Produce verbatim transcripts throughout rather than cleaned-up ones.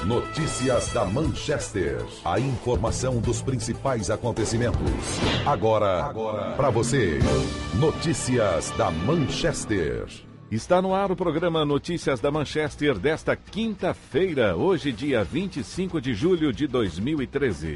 Notícias da Manchester. A informação dos principais acontecimentos. Agora, agora para você. Notícias da Manchester. Está no ar o programa Notícias da Manchester desta quinta-feira, hoje dia vinte e cinco de julho de dois mil e treze.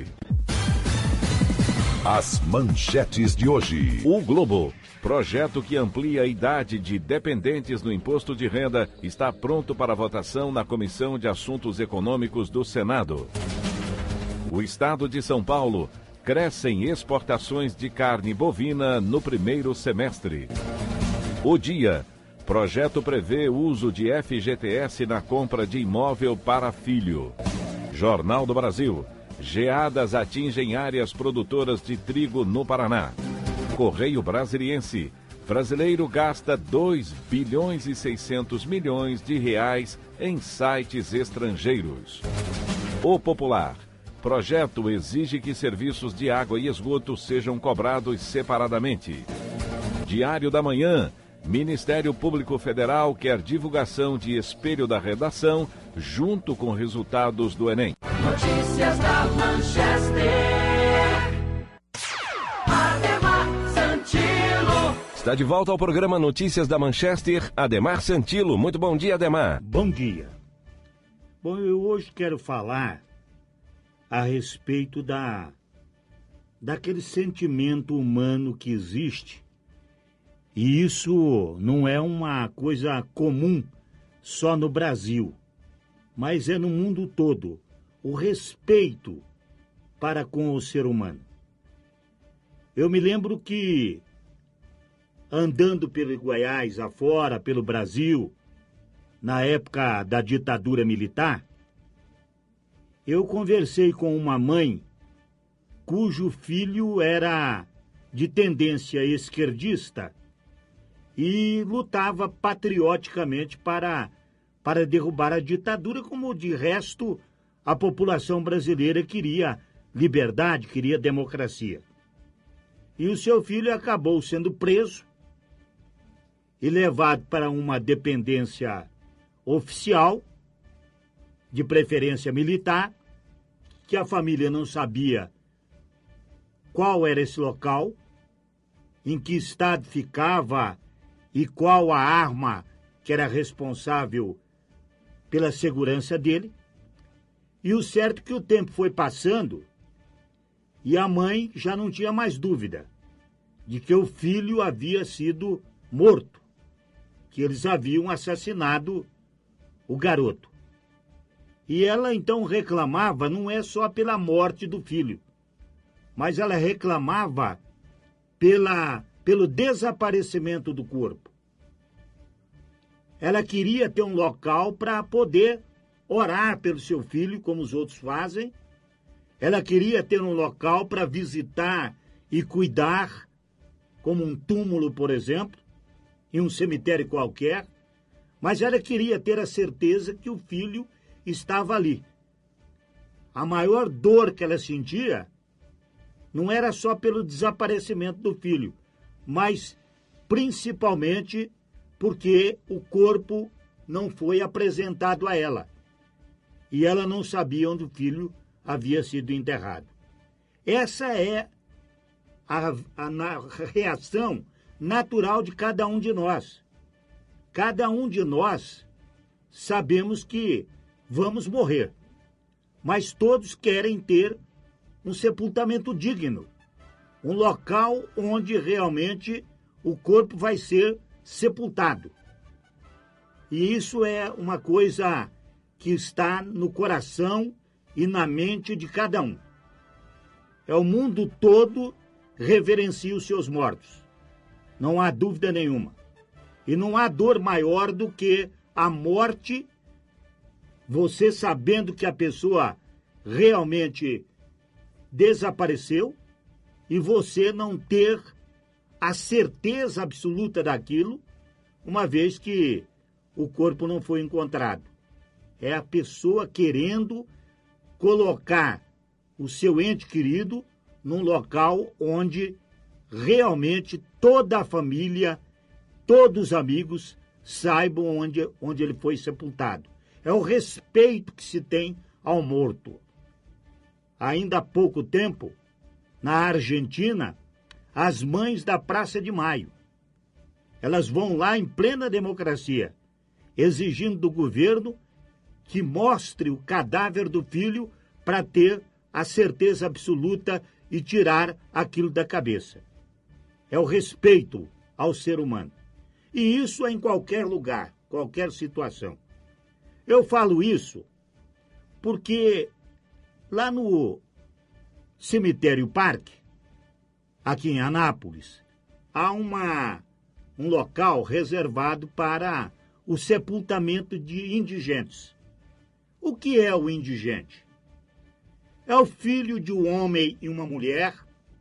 As manchetes de hoje. O Globo. Projeto que amplia a idade de dependentes no imposto de renda está pronto para votação na Comissão de Assuntos Econômicos do Senado. O estado de São Paulo. Crescem exportações de carne bovina no primeiro semestre. O Dia. Projeto prevê uso de F G T S na compra de imóvel para filho. Jornal do Brasil. Geadas atingem áreas produtoras de trigo no Paraná. Correio Brasiliense. Brasileiro gasta dois bilhões e seiscentos milhões de reais em sites estrangeiros. O Popular. Projeto exige que serviços de água e esgoto sejam cobrados separadamente. Diário da Manhã. Ministério Público Federal quer divulgação de espelho da redação junto com resultados do Enem. Notícias da Manchester. Ademar Santilo. Está de volta ao programa Notícias da Manchester, Ademar Santilo. Muito bom dia, Ademar. Bom dia. Bom, eu hoje quero falar a respeito da daquele sentimento humano que existe. E isso não é uma coisa comum só no Brasil, mas é no mundo todo. O respeito para com o ser humano. Eu me lembro que, andando pelo Goiás afora, pelo Brasil, na época da ditadura militar, eu conversei com uma mãe cujo filho era de tendência esquerdista e lutava patrioticamente para, para derrubar a ditadura, como de resto a população brasileira queria liberdade, queria democracia. E o seu filho acabou sendo preso e levado para uma dependência oficial, de preferência militar, que a família não sabia qual era esse local, em que estado ficava e qual a arma que era responsável pela segurança dele. E o certo é que o tempo foi passando e a mãe já não tinha mais dúvida de que o filho havia sido morto, que eles haviam assassinado o garoto. E ela então reclamava, não é só pela morte do filho, mas ela reclamava pela, pelo desaparecimento do corpo. Ela queria ter um local para poder orar pelo seu filho, como os outros fazem. Ela queria ter um local para visitar e cuidar, como um túmulo, por exemplo, em um cemitério qualquer. Mas ela queria ter a certeza que o filho estava ali. A maior dor que ela sentia não era só pelo desaparecimento do filho, mas principalmente porque o corpo não foi apresentado a ela. E ela não sabia onde o filho havia sido enterrado. Essa é a, a, a reação natural de cada um de nós. Cada um de nós sabemos que vamos morrer, mas todos querem ter um sepultamento digno, um local onde realmente o corpo vai ser sepultado. E isso é uma coisa que está no coração e na mente de cada um. É o mundo todo reverencia os seus mortos. Não há dúvida nenhuma. E não há dor maior do que a morte, você sabendo que a pessoa realmente desapareceu e você não ter a certeza absoluta daquilo, uma vez que o corpo não foi encontrado. É a pessoa querendo colocar o seu ente querido num local onde realmente toda a família, todos os amigos saibam onde, onde ele foi sepultado. É o respeito que se tem ao morto. Ainda há pouco tempo, na Argentina, as mães da Praça de Maio, elas vão lá em plena democracia, exigindo do governo que mostre o cadáver do filho para ter a certeza absoluta e tirar aquilo da cabeça. É o respeito ao ser humano. E isso é em qualquer lugar, qualquer situação. Eu falo isso porque lá no Cemitério Parque, aqui em Anápolis, há uma, um local reservado para o sepultamento de indigentes. O que é o indigente? É o filho de um homem e uma mulher,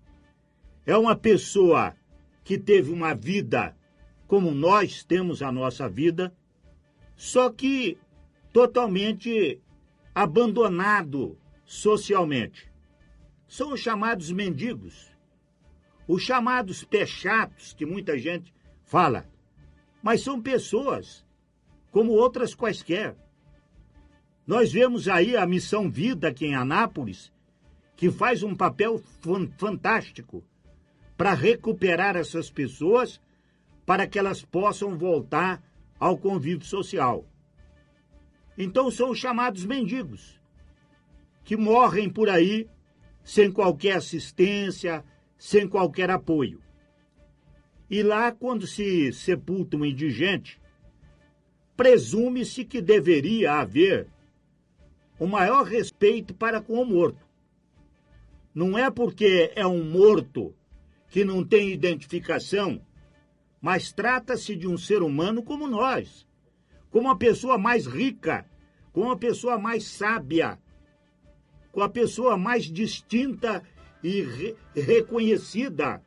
é uma pessoa que teve uma vida como nós temos a nossa vida, só que totalmente abandonado socialmente. São os chamados mendigos, os chamados pé chatos, que muita gente fala, mas são pessoas como outras quaisquer. Nós vemos aí a Missão Vida aqui em Anápolis, que faz um papel fantástico para recuperar essas pessoas, para que elas possam voltar ao convívio social. Então são os chamados mendigos, que morrem por aí sem qualquer assistência, sem qualquer apoio. E lá, quando se sepulta um indigente, presume-se que deveria haver o maior respeito para com o morto. Não é porque é um morto que não tem identificação, mas trata-se de um ser humano como nós, como uma pessoa mais rica, como uma pessoa mais sábia, com a pessoa mais distinta e re- reconhecida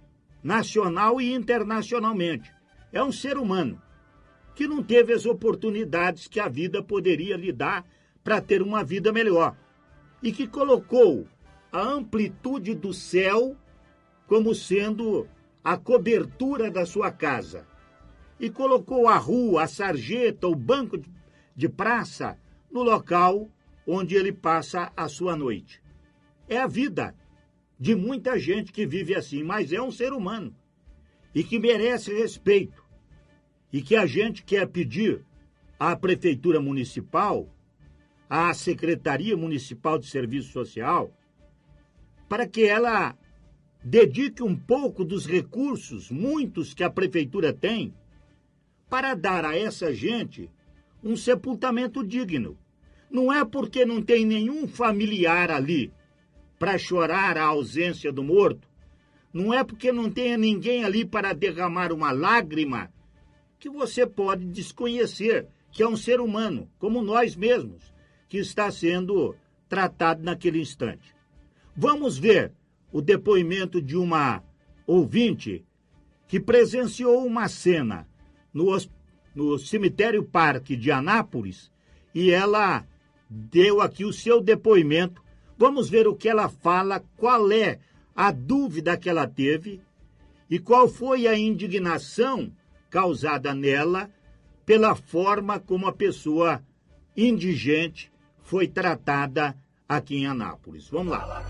nacional e internacionalmente. É um ser humano que não teve as oportunidades que a vida poderia lhe dar para ter uma vida melhor e que colocou a amplitude do céu como sendo a cobertura da sua casa e colocou a rua, a sarjeta, o banco de, de praça no local onde ele passa a sua noite. É a vida de muita gente que vive assim, mas é um ser humano e que merece respeito e que a gente quer pedir à Prefeitura Municipal, à Secretaria Municipal de Serviço Social, para que ela dedique um pouco dos recursos, muitos que a Prefeitura tem, para dar a essa gente um sepultamento digno. Não é porque não tem nenhum familiar ali para chorar a ausência do morto, não é porque não tenha ninguém ali para derramar uma lágrima, que você pode desconhecer que é um ser humano, como nós mesmos, que está sendo tratado naquele instante. Vamos ver o depoimento de uma ouvinte que presenciou uma cena no, no Cemitério Parque de Anápolis e ela deu aqui o seu depoimento. Vamos ver o que ela fala, qual é a dúvida que ela teve e qual foi a indignação causada nela pela forma como a pessoa indigente foi tratada aqui em Anápolis. Vamos lá.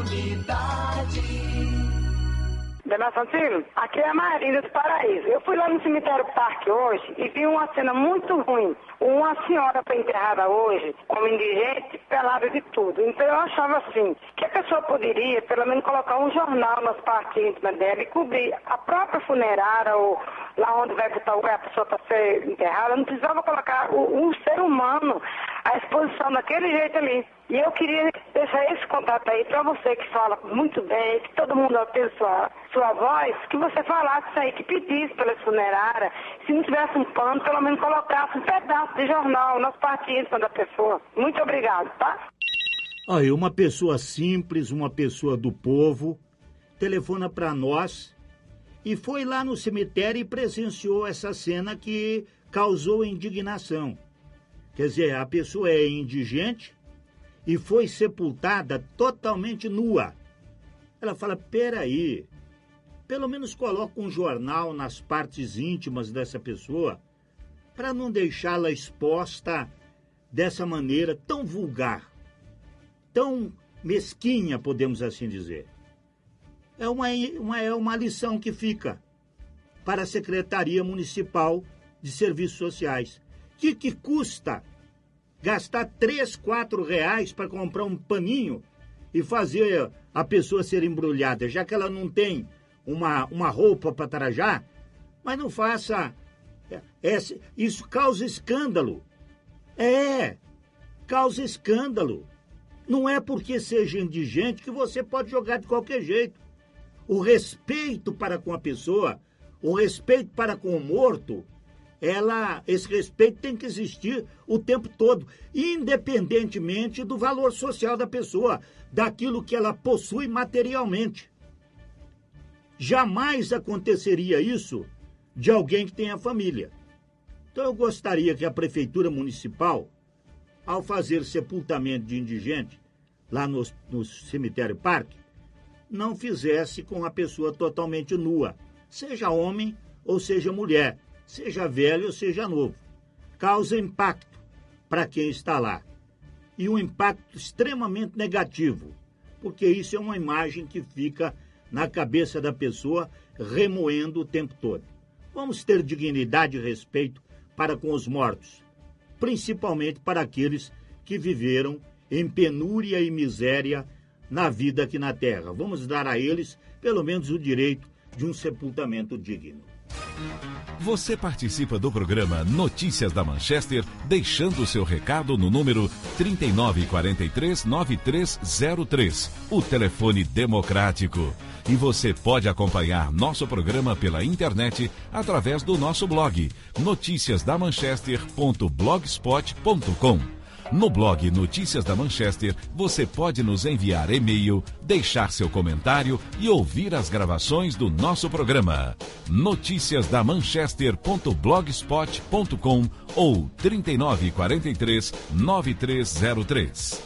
Dona Santino, aqui é a Marília do Paraíso. Eu fui lá no Cemitério Parque hoje e vi uma cena muito ruim. Uma senhora foi enterrada hoje como indigente, pelada de tudo. Então eu achava assim, que a pessoa poderia pelo menos colocar um jornal nas partes íntimas dela e cobrir a própria funerária ou lá onde vai botar a pessoa para ser enterrada. Não precisava colocar o, um ser humano à exposição daquele jeito ali. E eu queria deixar esse contato aí para você que fala muito bem, que todo mundo tem sua, sua voz, que você falasse isso aí, que pedisse pela funerária, se não tivesse um pano, pelo menos colocasse um pedaço de jornal nas partes íntimas da pessoa. Muito obrigado, tá? Aí, uma pessoa simples, uma pessoa do povo, telefona para nós e foi lá no cemitério e presenciou essa cena que causou indignação. Quer dizer, a pessoa é indigente e foi sepultada totalmente nua. Ela fala, peraí, pelo menos coloca um jornal nas partes íntimas dessa pessoa para não deixá-la exposta dessa maneira tão vulgar. tão mesquinha, podemos assim dizer. É uma, uma, é uma lição que fica para a Secretaria Municipal de Serviços Sociais. O que, que custa gastar três, quatro reais para comprar um paninho e fazer a pessoa ser embrulhada, já que ela não tem uma, uma roupa para trajar? Mas não faça... É, isso causa escândalo. É, causa escândalo. Não é porque seja indigente que você pode jogar de qualquer jeito. O respeito para com a pessoa, o respeito para com o morto, ela, esse respeito tem que existir o tempo todo, independentemente do valor social da pessoa, daquilo que ela possui materialmente. Jamais aconteceria isso de alguém que tenha família. Então eu gostaria que a Prefeitura Municipal, ao fazer sepultamento de indigente lá no, no cemitério parque, não fizesse com a pessoa totalmente nua, seja homem ou seja mulher, seja velho ou seja novo. Causa impacto para quem está lá. E um impacto extremamente negativo, porque isso é uma imagem que fica na cabeça da pessoa remoendo o tempo todo. Vamos ter dignidade e respeito para com os mortos, principalmente para aqueles que viveram em penúria e miséria na vida aqui na Terra. Vamos dar a eles, pelo menos, o direito de um sepultamento digno. Você participa do programa Notícias da Manchester, deixando o seu recado no número trinta e nove, quarenta e três, noventa e três zero três, o telefone democrático. E você pode acompanhar nosso programa pela internet através do nosso blog, noticias da manchester ponto blogspot ponto com. No blog Notícias da Manchester, você pode nos enviar e-mail, deixar seu comentário e ouvir as gravações do nosso programa. noticias da manchester ponto blogspot ponto com ou trinta e nove, quarenta e três, noventa e três zero três.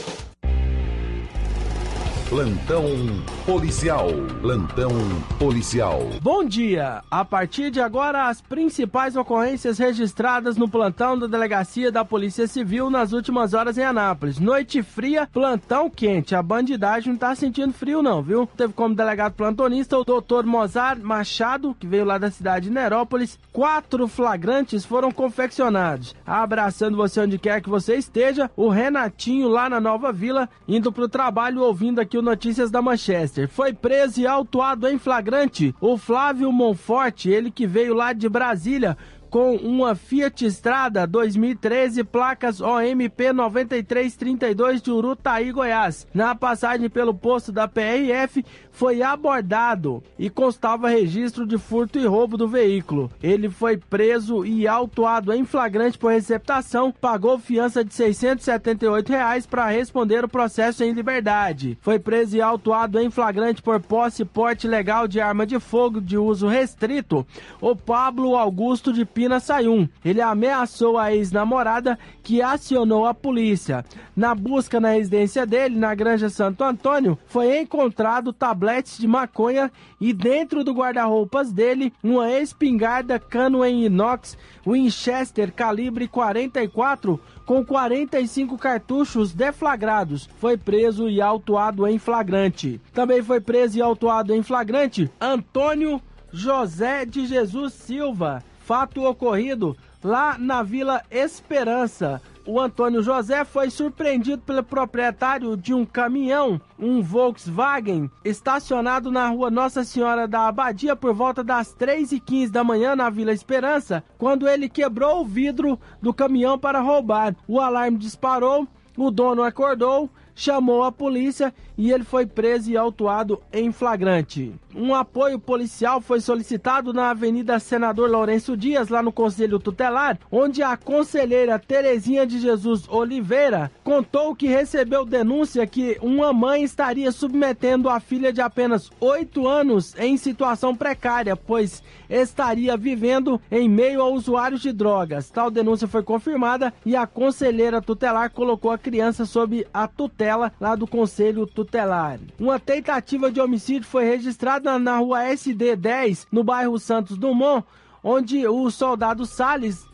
Plantão policial. Plantão policial. Bom dia! A partir de agora, as principais ocorrências registradas no plantão da Delegacia da Polícia Civil nas últimas horas em Anápolis. Noite fria, plantão quente. A bandidagem não tá sentindo frio não, viu? Teve como delegado plantonista o doutor Mozart Machado, que veio lá da cidade de Nerópolis. Quatro flagrantes foram confeccionados. Abraçando você onde quer que você esteja, o Renatinho lá na Nova Vila, indo pro trabalho ouvindo aqui o Notícias da Manchester. Foi preso e autuado em flagrante o Flávio Monforte, ele que veio lá de Brasília com uma Fiat Strada dois mil e treze, placas O M P nove três três dois de Urutaí, Goiás. Na passagem pelo posto da P R F, foi abordado e constava registro de furto e roubo do veículo. Ele foi preso e autuado em flagrante por receptação, pagou fiança de seiscentos e setenta e oito reais para responder o processo em liberdade. Foi preso e autuado em flagrante por posse e porte ilegal de arma de fogo de uso restrito o Pablo Augusto de Pina Sayum. Ele ameaçou a ex-namorada, que acionou a polícia. Na busca na residência dele, na Granja Santo Antônio, foi encontrado tabletes de maconha e dentro do guarda-roupas dele, uma espingarda cano em inox Winchester calibre quarenta e quatro com quarenta e cinco cartuchos deflagrados. Foi preso e autuado em flagrante. Também foi preso e autuado em flagrante Antônio José de Jesus Silva. Fato ocorrido lá na Vila Esperança. O Antônio José foi surpreendido pelo proprietário de um caminhão, um Volkswagen, estacionado na rua Nossa Senhora da Abadia por volta das três e quinze da manhã na Vila Esperança, quando ele quebrou o vidro do caminhão para roubar. O alarme disparou, o dono acordou, chamou a polícia e ele foi preso e autuado em flagrante. Um apoio policial foi solicitado na Avenida Senador Lourenço Dias, lá no Conselho Tutelar, onde a conselheira Terezinha de Jesus Oliveira contou que recebeu denúncia que uma mãe estaria submetendo a filha de apenas oito anos em situação precária, pois estaria vivendo em meio a usuários de drogas. Tal denúncia foi confirmada e a conselheira tutelar colocou a criança sob a tutela lá do Conselho Tutelar. Uma tentativa de homicídio foi registrada na rua S D dez, no bairro Santos Dumont, onde o soldado Salles,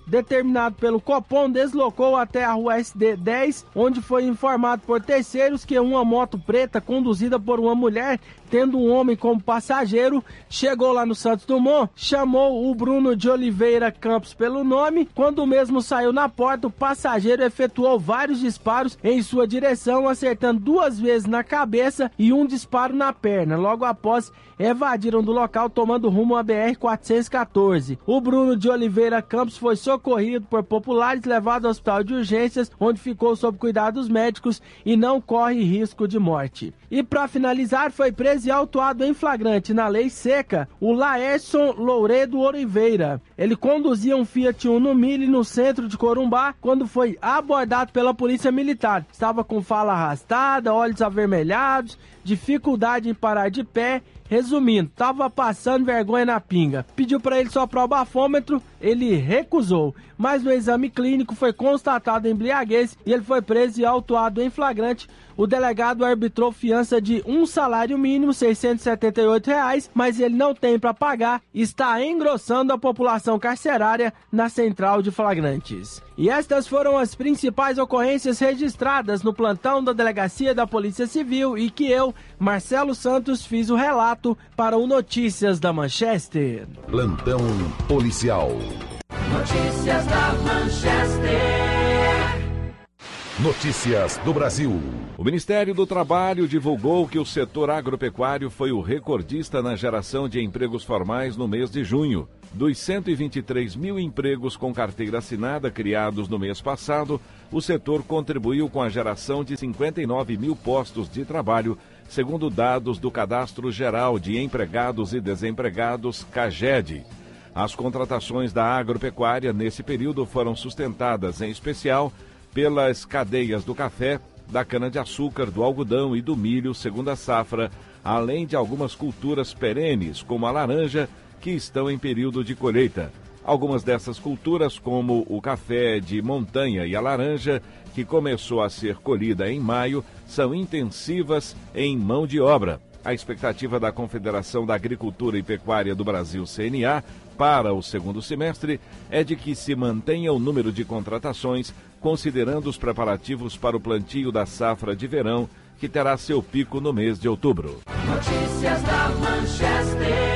determinado pelo Copom, deslocou até a rua S D dez, onde foi informado por terceiros que uma moto preta conduzida por uma mulher, tendo um homem como passageiro, chegou lá no Santos Dumont, chamou o Bruno de Oliveira Campos pelo nome. Quando o mesmo saiu na porta, o passageiro efetuou vários disparos em sua direção, acertando duas vezes na cabeça e um disparo na perna. Logo após, evadiram do local tomando rumo à B R quatrocentos e quatorze. O Bruno de Oliveira Campos foi socorrido por populares, levado ao hospital de urgências, onde ficou sob cuidados médicos e não corre risco de morte. E para finalizar, foi preso e autuado em flagrante na lei seca o Laerson Louredo Oliveira. Ele conduzia um Fiat Uno Mille no centro de Corumbá quando foi abordado pela polícia militar. Estava com fala arrastada, olhos avermelhados, dificuldade em parar de pé. Resumindo, estava passando vergonha na pinga. Pediu para ele soprar o bafômetro, ele recusou. Mas no exame clínico foi constatado embriaguez e ele foi preso e autuado em flagrante. O delegado arbitrou fiança de um salário mínimo, seiscentos e setenta e oito reais, mas ele não tem para pagar e está engrossando a população carcerária na central de flagrantes. E estas foram as principais ocorrências registradas no plantão da Delegacia da Polícia Civil e que eu, Marcelo Santos, fiz o relato para o Notícias da Manchester. Plantão policial. Notícias da Manchester. Notícias do Brasil. O Ministério do Trabalho divulgou que o setor agropecuário foi o recordista na geração de empregos formais no mês de junho. Dos cento e vinte e três mil empregos com carteira assinada criados no mês passado, o setor contribuiu com a geração de cinquenta e nove mil postos de trabalho, segundo dados do Cadastro Geral de Empregados e Desempregados, CAGED. As contratações da agropecuária nesse período foram sustentadas, em especial, pelas cadeias do café, da cana-de-açúcar, do algodão e do milho, segunda safra, além de algumas culturas perenes, como a laranja, que estão em período de colheita. Algumas dessas culturas, como o café de montanha e a laranja, que começou a ser colhida em maio, são intensivas em mão de obra. A expectativa da Confederação da Agricultura e Pecuária do Brasil, C N A, para o segundo semestre é de que se mantenha o número de contratações, considerando os preparativos para o plantio da safra de verão, que terá seu pico no mês de outubro. Notícias da Manchester.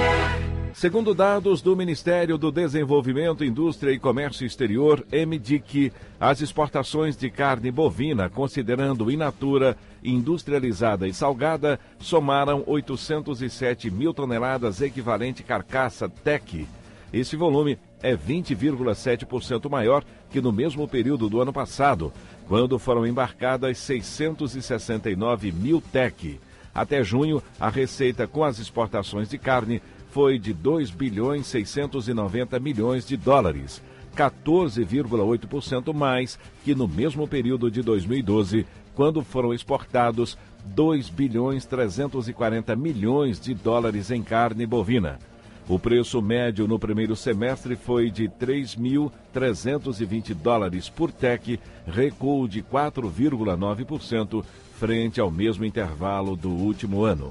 Segundo dados do Ministério do Desenvolvimento, Indústria e Comércio Exterior, M D I C, as exportações de carne bovina, considerando in natura, industrializada e salgada, somaram oitocentos e sete mil toneladas equivalente carcaça T E C. Esse volume é vinte vírgula sete por cento maior que no mesmo período do ano passado, quando foram embarcadas seiscentos e sessenta e nove mil T E C. Até junho, a receita com as exportações de carne foi de dois bilhões seiscentos e noventa milhões de dólares, quatorze vírgula oito por cento mais que no mesmo período de dois mil e doze, quando foram exportados dois bilhões trezentos e quarenta milhões de dólares em carne bovina. O preço médio no primeiro semestre foi de três mil trezentos e vinte dólares por T E C, recuo de quatro vírgula nove por cento frente ao mesmo intervalo do último ano.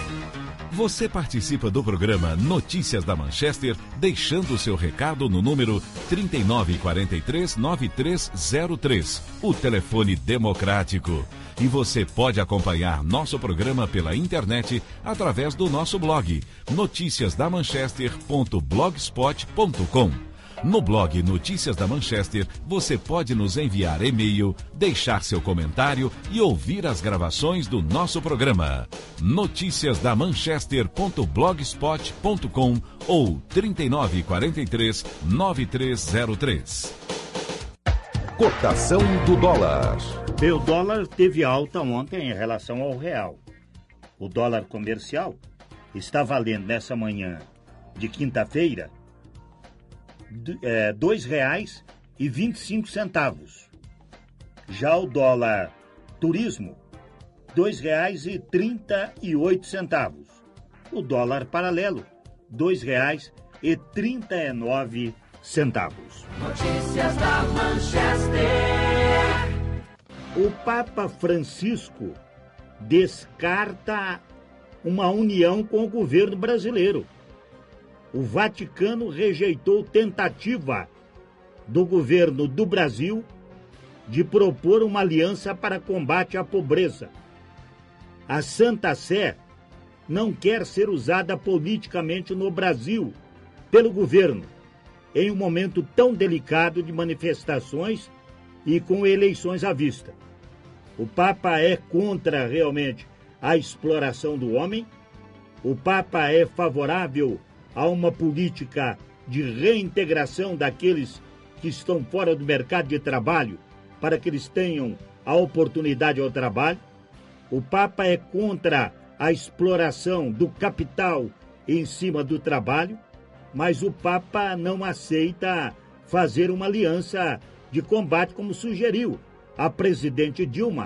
Você participa do programa Notícias da Manchester, deixando o seu recado no número trinta e nove, quarenta e três, noventa e três zero três, o telefone democrático. E você pode acompanhar nosso programa pela internet através do nosso blog, noticias da manchester ponto blogspot ponto com. No blog Notícias da Manchester, você pode nos enviar e-mail, deixar seu comentário e ouvir as gravações do nosso programa. noticias da manchester ponto blogspot ponto com ou trinta e nove, quarenta e três, noventa e três zero três. Cotação do dólar. O dólar teve alta ontem em relação ao real. O dólar comercial está valendo nessa manhã de quinta-feira é, dois reais e vinte e cinco centavos. Já o dólar turismo, dois reais e trinta e oito centavos. O dólar paralelo, dois reais e trinta e nove centavos. Notícias da Manchester. O Papa Francisco descarta uma união com o governo brasileiro. O Vaticano rejeitou tentativa do governo do Brasil de propor uma aliança para combate à pobreza. A Santa Sé não quer ser usada politicamente no Brasil pelo governo, em um momento tão delicado de manifestações e com eleições à vista. O Papa é contra realmente a exploração do homem, o Papa é favorável a uma política de reintegração daqueles que estão fora do mercado de trabalho para que eles tenham a oportunidade ao trabalho. O Papa é contra a exploração do capital em cima do trabalho, mas o Papa não aceita fazer uma aliança de combate como sugeriu a presidente Dilma,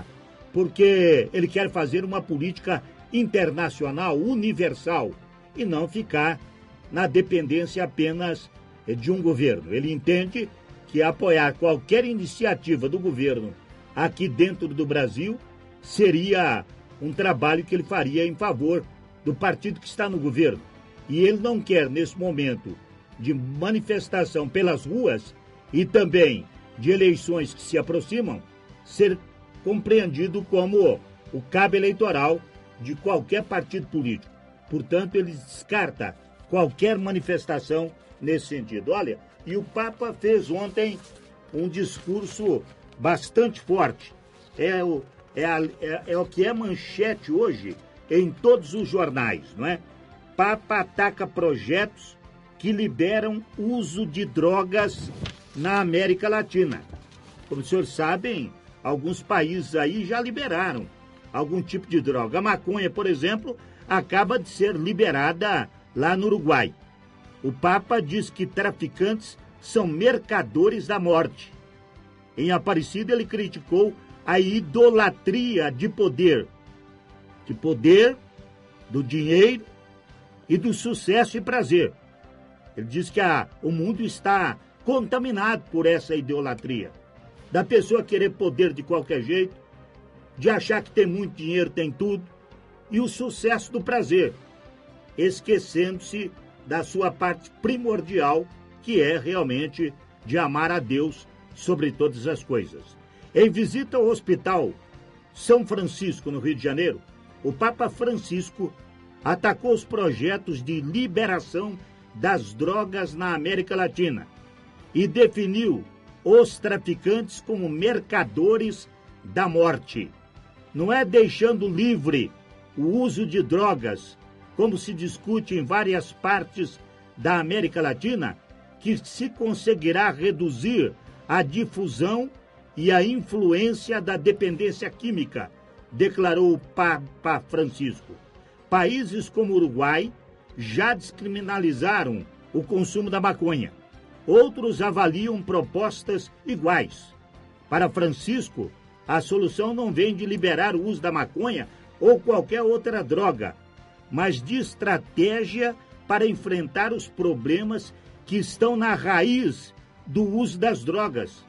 porque ele quer fazer uma política internacional, universal, e não ficar na dependência apenas de um governo. Ele entende que apoiar qualquer iniciativa do governo aqui dentro do Brasil seria um trabalho que ele faria em favor do partido que está no governo. E ele não quer, nesse momento de manifestação pelas ruas e também de eleições que se aproximam, ser compreendido como o cabo eleitoral de qualquer partido político. Portanto, ele descarta qualquer manifestação nesse sentido. Olha, e o Papa fez ontem um discurso bastante forte. É o, é, a, é, é o que é manchete hoje em todos os jornais, não é? Papa ataca projetos que liberam uso de drogas na América Latina. Como os senhores sabem, alguns países aí já liberaram algum tipo de droga. A maconha, por exemplo, acaba de ser liberada lá no Uruguai. O Papa diz que traficantes são mercadores da morte. Em Aparecida, ele criticou a idolatria de poder. De poder, do dinheiro e do sucesso e prazer. Ele diz que a, o mundo está contaminado por essa idolatria. Da pessoa querer poder de qualquer jeito, de achar que tem muito dinheiro, tem tudo, e o sucesso do prazer, esquecendo-se da sua parte primordial, que é realmente de amar a Deus sobre todas as coisas. Em visita ao Hospital São Francisco, no Rio de Janeiro, o Papa Francisco atacou os projetos de liberação das drogas na América Latina e definiu os traficantes como mercadores da morte. Não é deixando livre o uso de drogas, como se discute em várias partes da América Latina, que se conseguirá reduzir a difusão e a influência da dependência química, declarou o Papa Francisco. Países como o Uruguai já descriminalizaram o consumo da maconha. Outros avaliam propostas iguais. Para Francisco, a solução não vem de liberar o uso da maconha ou qualquer outra droga, mas de estratégia para enfrentar os problemas que estão na raiz do uso das drogas,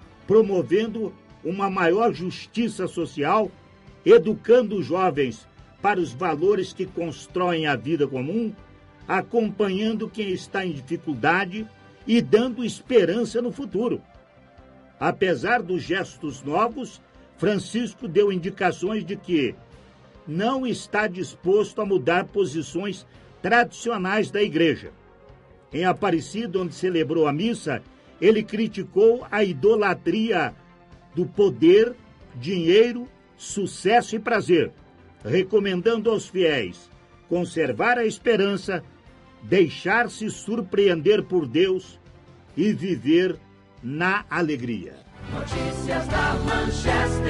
promovendo uma maior justiça social, educando os jovens para os valores que constroem a vida comum, acompanhando quem está em dificuldade e dando esperança no futuro. Apesar dos gestos novos, Francisco deu indicações de que não está disposto a mudar posições tradicionais da igreja. Em Aparecida, onde celebrou a missa, ele criticou a idolatria do poder, dinheiro, sucesso e prazer, recomendando aos fiéis conservar a esperança, deixar-se surpreender por Deus e viver na alegria. Notícias da Manchester.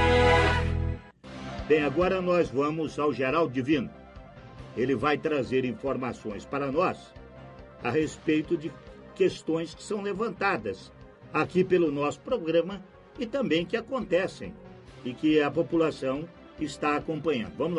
Bem, agora nós vamos ao Geraldo Divino. Ele vai trazer informações para nós a respeito de questões que são levantadas aqui pelo nosso programa e também que acontecem e que a população está acompanhando. Vamos lá.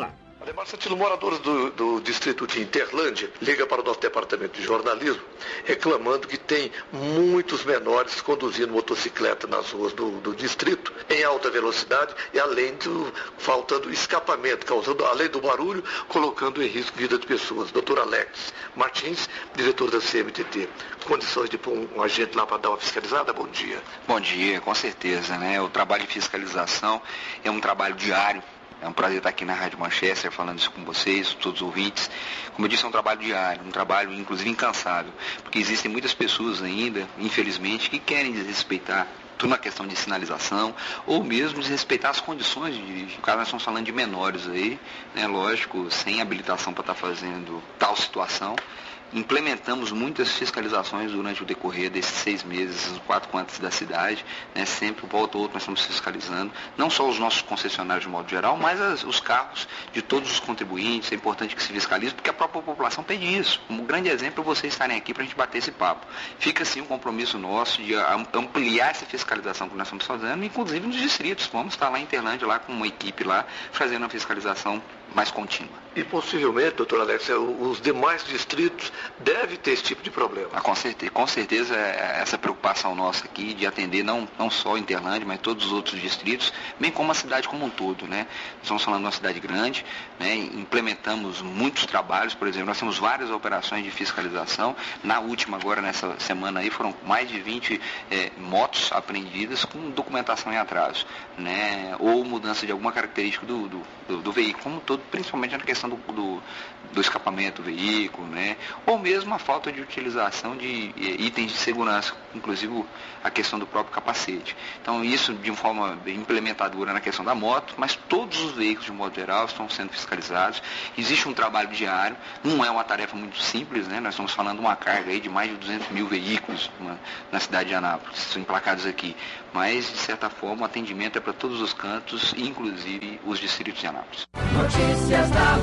Ademar Santino, moradores do, do distrito de Interlândia, liga para o nosso departamento de jornalismo, reclamando que tem muitos menores conduzindo motocicleta nas ruas do, do distrito, em alta velocidade, e além do faltando escapamento, causando, além do barulho, colocando em risco a vida de pessoas. doutor Alex Martins, diretor da C M T T, condições de pôr um agente lá para dar uma fiscalizada? Bom dia. Bom dia, com certeza, né? O trabalho de fiscalização é um trabalho diário. É um prazer estar aqui na Rádio Manchester falando isso com vocês, todos os ouvintes. Como eu disse, é um trabalho diário, um trabalho inclusive incansável, porque existem muitas pessoas ainda, infelizmente, que querem desrespeitar tudo na questão de sinalização, ou mesmo desrespeitar as condições de dirigir. No caso, nós estamos falando de menores aí, né, lógico, sem habilitação para estar fazendo tal situação. Implementamos muitas fiscalizações durante o decorrer desses seis meses, os quatro cantos da cidade, né? Sempre, volta ou outro, nós estamos fiscalizando, não só os nossos concessionários de modo geral, mas as, os carros de todos os contribuintes. É importante que se fiscalize, porque a própria população pede isso. Um grande exemplo é vocês estarem aqui para a gente bater esse papo. Fica, assim, um compromisso nosso de ampliar essa fiscalização que nós estamos fazendo, inclusive nos distritos. Vamos estar lá em Interlândia, lá com uma equipe lá, fazendo uma fiscalização mais contínua. E possivelmente, doutor Alex, os demais distritos devem ter esse tipo de problema. Ah, com certeza, com certeza essa preocupação nossa aqui de atender não, não só Interlândia, mas todos os outros distritos, bem como a cidade como um todo, né? Nós estamos falando de uma cidade grande, né? Implementamos muitos trabalhos, por exemplo, nós temos várias operações de fiscalização. Na última agora, nessa semana aí, foram mais de vinte é, motos apreendidas com documentação em atraso, né? Ou mudança de alguma característica do, do, do, do veículo como um todo, principalmente na questão do, do, do escapamento do veículo, né? Ou mesmo a falta de utilização de itens de segurança, inclusive a questão do próprio capacete. Então isso de uma forma implementadora na questão da moto, mas todos os veículos de modo geral estão sendo fiscalizados. Existe um trabalho diário, não é uma tarefa muito simples, né? Nós estamos falando de uma carga aí de mais de duzentos mil veículos na, na cidade de Anápolis, são emplacados aqui, mas de certa forma o atendimento é para todos os cantos, inclusive os distritos de Anápolis. Notícias da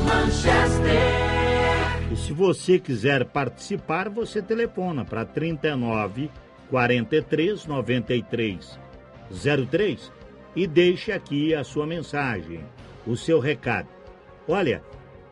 Manchester. E se você quiser participar, você telefona para trinta e nove, quarenta e três, noventa e três, zero três e deixe aqui a sua mensagem, o seu recado. Olha,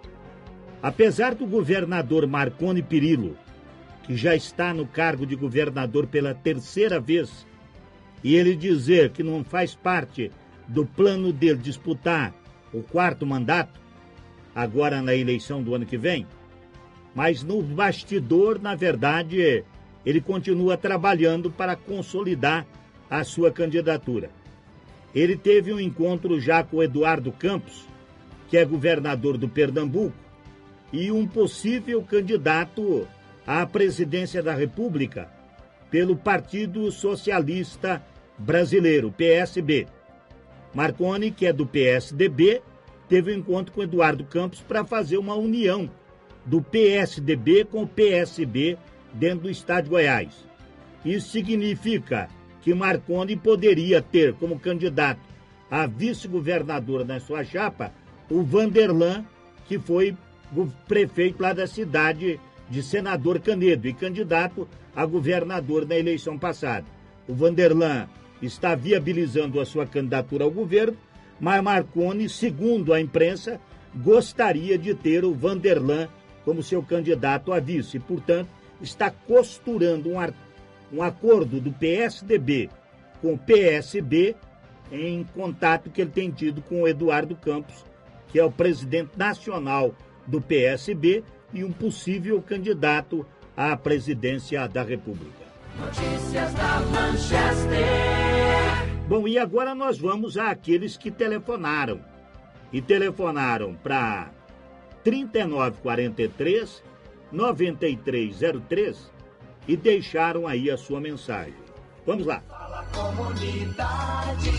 apesar do governador Marconi Perillo, que já está no cargo de governador pela terceira vez, e ele dizer que não faz parte do plano dele disputar o quarto mandato, agora na eleição do ano que vem, mas no bastidor, na verdade, ele continua trabalhando para consolidar a sua candidatura. Ele teve um encontro já com o Eduardo Campos, que é governador do Pernambuco, e um possível candidato à presidência da República pelo Partido Socialista Brasileiro, P S B. Marconi, que é do P S D B, teve um encontro com Eduardo Campos para fazer uma união do P S D B com o P S B dentro do estado de Goiás. Isso significa que Marconi poderia ter como candidato a vice-governadora na sua chapa o Vanderlan, que foi prefeito lá da cidade de Senador Canedo e candidato a governador na eleição passada. O Vanderlan está viabilizando a sua candidatura ao governo, mas Marconi, segundo a imprensa, gostaria de ter o Vanderlan como seu candidato a vice e, portanto, está costurando um, ar, um acordo do P S D B com o P S B em contato que ele tem tido com o Eduardo Campos, que é o presidente nacional do P S B e um possível candidato à presidência da República. Notícias da Manchester. Bom, e agora nós vamos àqueles que telefonaram. E telefonaram para trinta e nove, quarenta e três, noventa e três zero três e deixaram aí a sua mensagem. Vamos lá. Fala comunidade.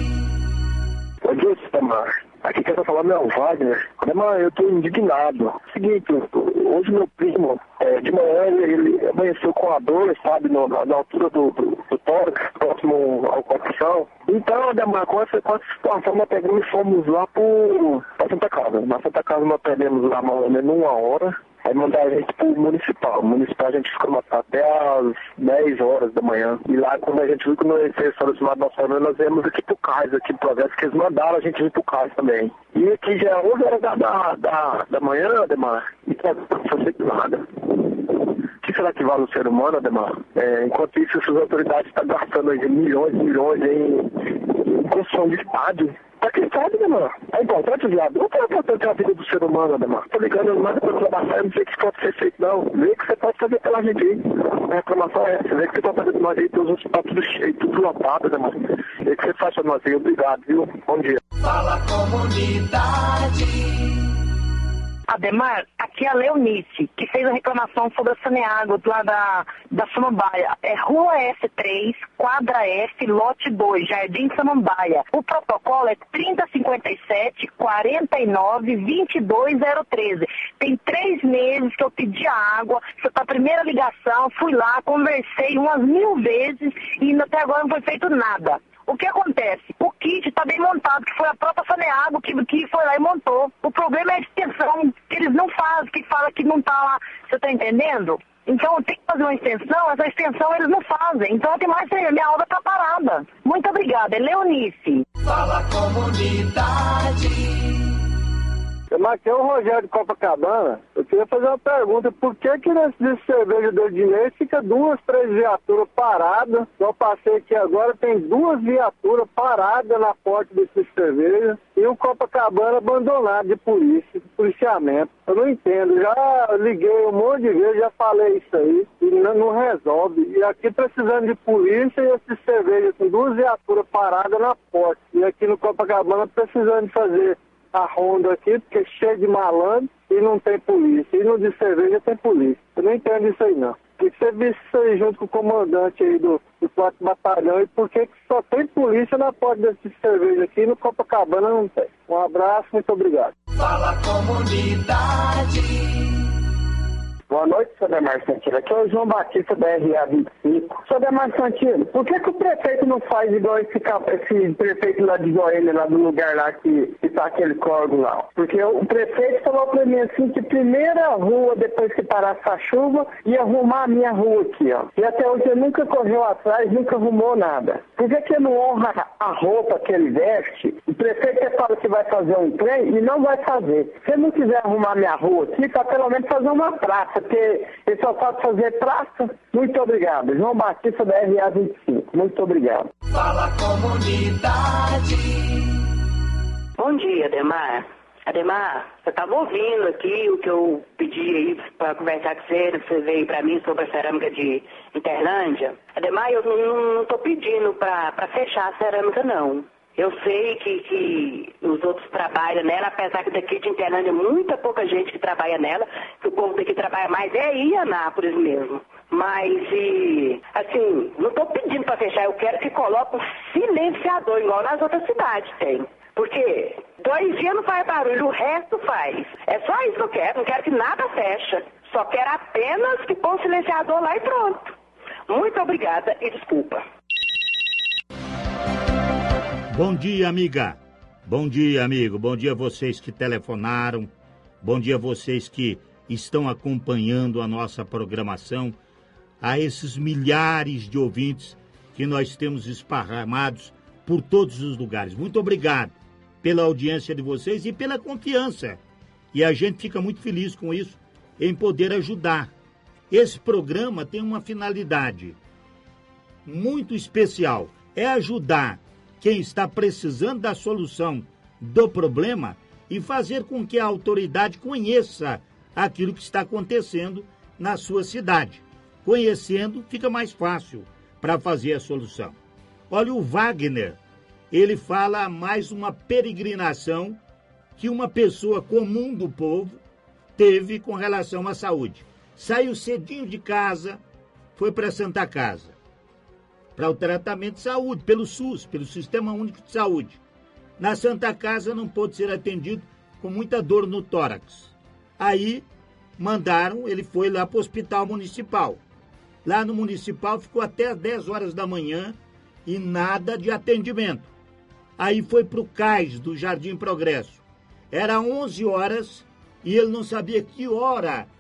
Bom dia, Sitamar. Aqui quer falar meu Wagner. Mas eu estou indignado. Seguinte, hoje meu primo, é, de manhã, ele amanheceu com a dor, sabe, no, na, na altura do, do, do tórax, próximo ao coração. Então, Ademar, com essa, com essa situação, nós pegamos e fomos lá para Santa Casa. Na Santa Casa nós perdemos lá mais ou menos uma hora. Aí mandaram a gente pro municipal. O municipal a gente ficou até às dez horas da manhã. E lá, quando a gente viu que não ia ser solucionado nossa família, nós viemos aqui pro Cais, aqui pro Progresso, que eles mandaram a gente vir pro Cais também. E aqui já é onze horas da, da, da, da manhã, Ademar, e tá não sei nada. O que será que vale o ser humano, Ademar? É, enquanto isso, essas autoridades estão gastando aí milhões e milhões em, em construção de estádio. Pra que estádio, Ademar? É importante, viado? Não é importante a vida do ser humano, Ademar. Tô ligando mais pra reclamação, eu não sei o que pode ser feito, não. Vê o que você pode fazer pela gente aí. A reclamação é essa. Vê o que você pode fazer pra nós aí, todos os tá tudo cheio, tudo lotado, Ademar. Vê o que você faz pra nós aí. Obrigado, viu? Bom dia. Fala Comunidade. Ademar, aqui é a Leonice, que fez a reclamação sobre a Saneágua lá da, da Samambaia. É Rua F três, Quadra F, Lote dois, Jardim Samambaia. O protocolo é trinta cinquenta e sete, quarenta e nove, vinte e dois zero treze. Tem três meses que eu pedi a água, foi para a primeira ligação, fui lá, conversei umas mil vezes e ainda até agora não foi feito nada. O que acontece? O kit está bem montado, que foi a própria Saneágua que, que foi lá e montou. O problema é a extensão, que eles não fazem, que fala que não está lá. Você está entendendo? Então tem que fazer uma extensão, essa extensão eles não fazem. Então tem mais, minha obra está parada. Muito obrigada, é Leonice. Fala Comunidade. Aqui é o Rogério de Copacabana. Eu queria fazer uma pergunta. Por que que nesse de cerveja do Dinheiro fica duas, três viaturas paradas? Eu passei aqui agora, tem duas viaturas paradas na porta desse cerveja e o Copacabana abandonado de polícia, de policiamento. Eu não entendo. Já liguei um monte de vezes, já falei isso aí e não, não resolve. E aqui precisando de polícia e esse cerveja com duas viaturas paradas na porta. E aqui no Copacabana precisando de fazer a ronda aqui, porque é cheio de malandro e não tem polícia. E no de cerveja tem polícia. Eu não entendo isso aí, não. Tem que você visse isso aí junto com o comandante aí do, do quarto batalhão. E por que que só tem polícia na porta desse cerveja aqui e no Copacabana não tem? Um abraço, muito obrigado. Fala Comunidade. Boa noite, senhor Ademar Santino. Aqui é o João Batista da R A vinte e cinco. Senhor Ademar Santino, por que que o prefeito não faz igual esse, esse prefeito lá de Goiânia, lá do lugar lá que, que tá aquele córrego lá? Porque o prefeito falou pra mim assim que primeira rua, depois que parasse a chuva, ia arrumar a minha rua aqui, ó. E até hoje ele nunca correu atrás, nunca arrumou nada. Por que que ele não honra a roupa que ele veste? O prefeito que fala que vai fazer um trem e não vai fazer. Se ele não quiser arrumar minha rua aqui, tá pelo menos fazer uma praça, porque ele só sabe fazer praça. Muito obrigado. João Batista da R A vinte e cinco. Muito obrigado. Fala Comunidade. Bom dia, Ademar. Ademar, você estava ouvindo aqui o que eu pedi aí para conversar com você, você veio para mim sobre a cerâmica de Interlândia. Ademar, eu não estou pedindo para fechar a cerâmica, não. Eu sei que, que os outros trabalham nela, apesar que daqui de Interlândia muita pouca gente que trabalha nela, que o povo daqui trabalha mais é aí em Anápolis mesmo. Mas, e, assim, não estou pedindo para fechar, eu quero que coloque um silenciador, igual nas outras cidades tem. Porque dois dias não faz barulho, o resto faz. É só isso que eu quero, não quero que nada feche. Só quero apenas que põe um silenciador lá e pronto. Muito obrigada e desculpa. Bom dia, amiga. Bom dia, amigo. Bom dia a vocês que telefonaram. Bom dia a vocês que estão acompanhando a nossa programação. A esses milhares de ouvintes que nós temos esparramados por todos os lugares. Muito obrigado pela audiência de vocês e pela confiança. E a gente fica muito feliz com isso, em poder ajudar. Esse programa tem uma finalidade muito especial. É ajudar quem está precisando da solução do problema e fazer com que a autoridade conheça aquilo que está acontecendo na sua cidade. Conhecendo, fica mais fácil para fazer a solução. Olha, o Wagner, ele fala mais uma peregrinação que uma pessoa comum do povo teve com relação à saúde. Saiu cedinho de casa, foi para a Santa Casa, para o tratamento de saúde, pelo SUS, pelo Sistema Único de Saúde. Na Santa Casa não pôde ser atendido com muita dor no tórax. Aí mandaram, ele foi lá para o Hospital Municipal. Lá no Municipal ficou até às dez horas da manhã e nada de atendimento. Aí foi para o Cais do Jardim Progresso. Era onze horas e ele não sabia que hora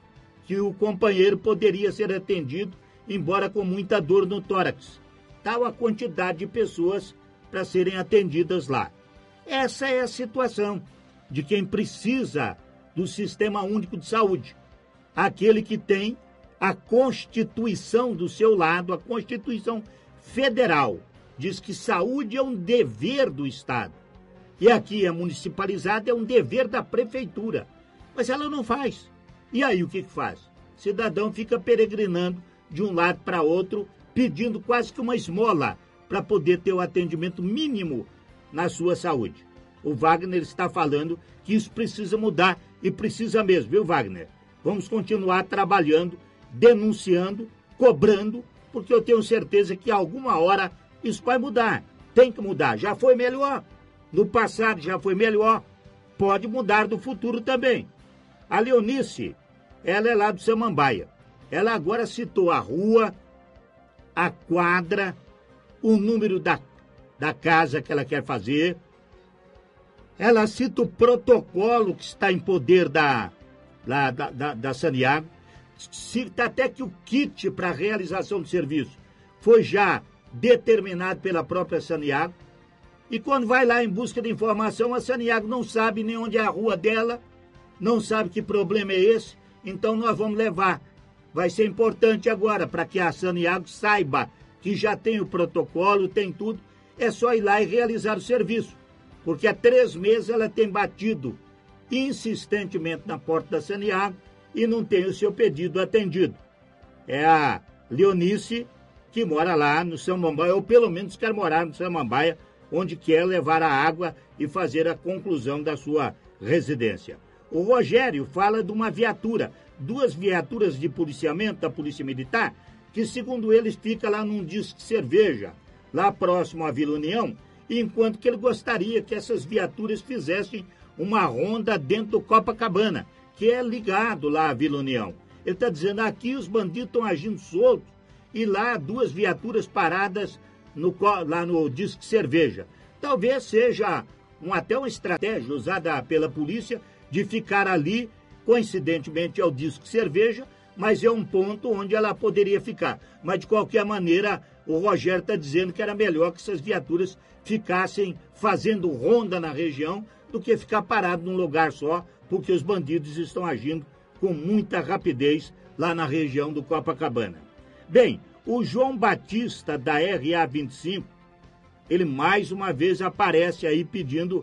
que o companheiro poderia ser atendido, embora com muita dor no tórax. Tal a quantidade de pessoas para serem atendidas lá. Essa é a situação de quem precisa do Sistema Único de Saúde. Aquele que tem a Constituição do seu lado, a Constituição Federal, diz que saúde é um dever do Estado. E aqui é municipalizado, é um dever da prefeitura. Mas ela não faz. E aí o que que faz? O cidadão fica peregrinando de um lado para outro, pedindo quase que uma esmola para poder ter o atendimento mínimo na sua saúde. O Wagner está falando que isso precisa mudar e precisa mesmo, viu, Wagner? Vamos continuar trabalhando, denunciando, cobrando, porque eu tenho certeza que alguma hora isso vai mudar. Tem que mudar. Já foi melhor. No passado já foi melhor. Pode mudar do futuro também. A Leonice, ela é lá do Samambaia. Ela agora citou a rua, a quadra, o número da, da casa que ela quer fazer. Ela cita o protocolo que está em poder da, da, da, da, da Saniago. Cita até que o kit para a realização do serviço foi já determinado pela própria Saniago. E quando vai lá em busca de informação, a Saniago não sabe nem onde é a rua dela, não sabe que problema é esse, então nós vamos levar. Vai ser importante agora para que a Saniago saiba que já tem o protocolo, tem tudo, é só ir lá e realizar o serviço. Porque há três meses ela tem batido insistentemente na porta da Saniago e não tem o seu pedido atendido. É a Leonice, que mora lá no Samambaia, ou pelo menos quer morar no Samambaia, onde quer levar a água e fazer a conclusão da sua residência. O Rogério fala de uma viatura, duas viaturas de policiamento da Polícia Militar, que segundo eles fica lá num disco de cerveja, lá próximo à Vila União, enquanto que ele gostaria que essas viaturas fizessem uma ronda dentro do Copacabana, que é ligado lá à Vila União. Ele está dizendo, aqui os bandidos estão agindo soltos, e lá duas viaturas paradas no, lá no disco de cerveja. Talvez seja um, até uma estratégia usada pela polícia de ficar ali, coincidentemente é o disco de cerveja, mas é um ponto onde ela poderia ficar. Mas, de qualquer maneira, o Rogério está dizendo que era melhor que essas viaturas ficassem fazendo ronda na região do que ficar parado num lugar só, porque os bandidos estão agindo com muita rapidez lá na região do Copacabana. Bem, o João Batista, da R A vinte e cinco, ele mais uma vez aparece aí pedindo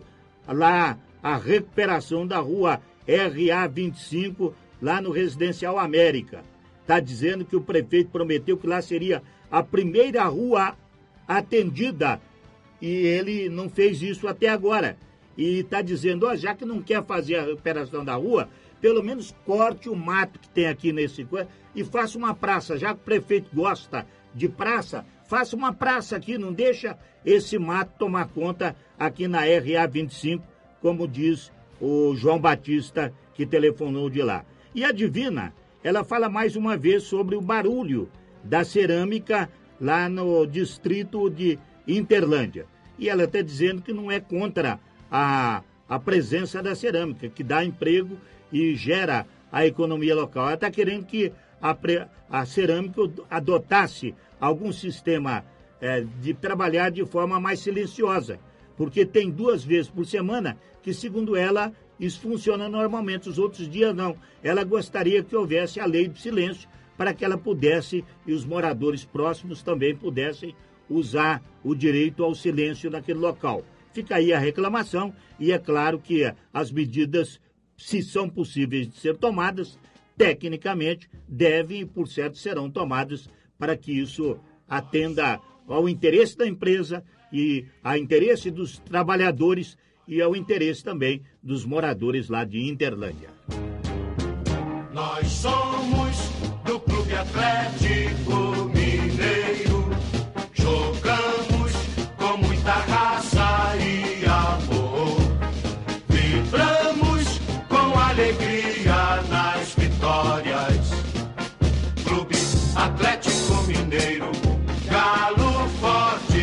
lá a recuperação da rua R A vinte e cinco, lá no Residencial América. Está dizendo que o prefeito prometeu que lá seria a primeira rua atendida e ele não fez isso até agora. E está dizendo, ó, já que não quer fazer a recuperação da rua, pelo menos corte o mato que tem aqui nesse coisa e faça uma praça. Já que o prefeito gosta de praça, faça uma praça aqui, não deixa esse mato tomar conta aqui na R A vinte e cinco, como diz o João Batista, que telefonou de lá. E a Divina, ela fala mais uma vez sobre o barulho da cerâmica lá no distrito de Interlândia. E ela está dizendo que não é contra a, a presença da cerâmica, que dá emprego e gera a economia local. Ela está querendo que a, a cerâmica adotasse algum sistema é, de trabalhar de forma mais silenciosa, porque tem duas vezes por semana que, segundo ela, isso funciona normalmente, os outros dias não. Ela gostaria que houvesse a lei do silêncio para que ela pudesse, e os moradores próximos também pudessem usar o direito ao silêncio naquele local. Fica aí a reclamação e é claro que as medidas, se são possíveis de ser tomadas, tecnicamente devem e por certo serão tomadas para que isso atenda ao interesse da empresa e ao interesse dos trabalhadores e ao interesse também dos moradores lá de Interlândia. Nós somos do Clube Atlético Mineiro, jogamos com muita raça e amor, vibramos com alegria nas vitórias. Clube Atlético Mineiro, galo forte,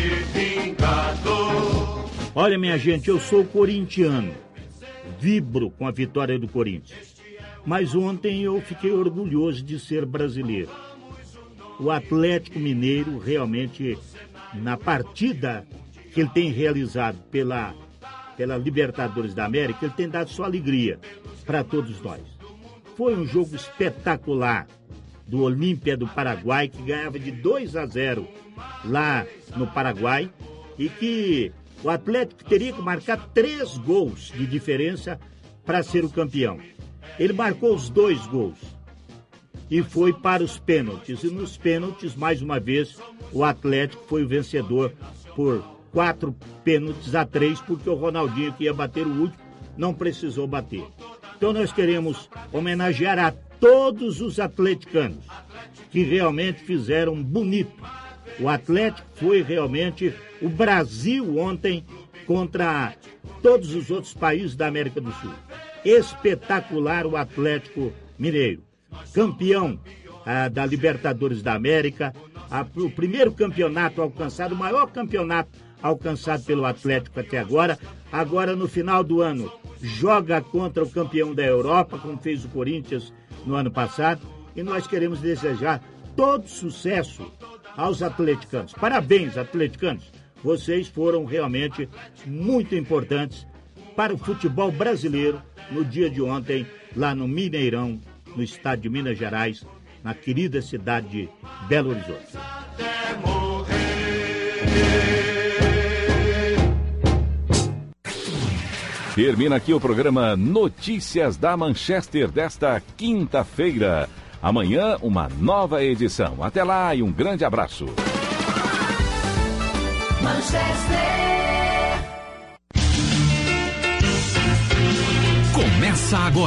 vingador. Olha, minha gente, eu sou corintiano, vibro com a vitória do Corinthians. Mas ontem eu fiquei orgulhoso de ser brasileiro. O Atlético Mineiro realmente, na partida que ele tem realizado pela, pela Libertadores da América, ele tem dado só alegria para todos nós. Foi um jogo espetacular do Olímpia do Paraguai, que ganhava de dois a zero lá no Paraguai, e que o Atlético teria que marcar três gols de diferença para ser o campeão. Ele marcou os dois gols e foi para os pênaltis. E nos pênaltis, mais uma vez, o Atlético foi o vencedor por quatro pênaltis a três, porque o Ronaldinho, que ia bater o último, não precisou bater. Então nós queremos homenagear a todos os atleticanos que realmente fizeram bonito. O Atlético foi realmente o Brasil ontem contra todos os outros países da América do Sul. Espetacular o Atlético Mineiro. Campeão ah, da Libertadores da América, a, o primeiro campeonato alcançado, o maior campeonato alcançado pelo Atlético até agora. Agora, no final do ano, joga contra o campeão da Europa, como fez o Corinthians no ano passado. E nós queremos desejar todo sucesso aos atleticanos. Parabéns, atleticanos. Vocês foram realmente muito importantes para o futebol brasileiro no dia de ontem, lá no Mineirão, no estado de Minas Gerais, na querida cidade de Belo Horizonte. Termina aqui o programa Notícias da Manchester desta quinta-feira. Amanhã, uma nova edição. Até lá e um grande abraço. Manchester. Começa agora.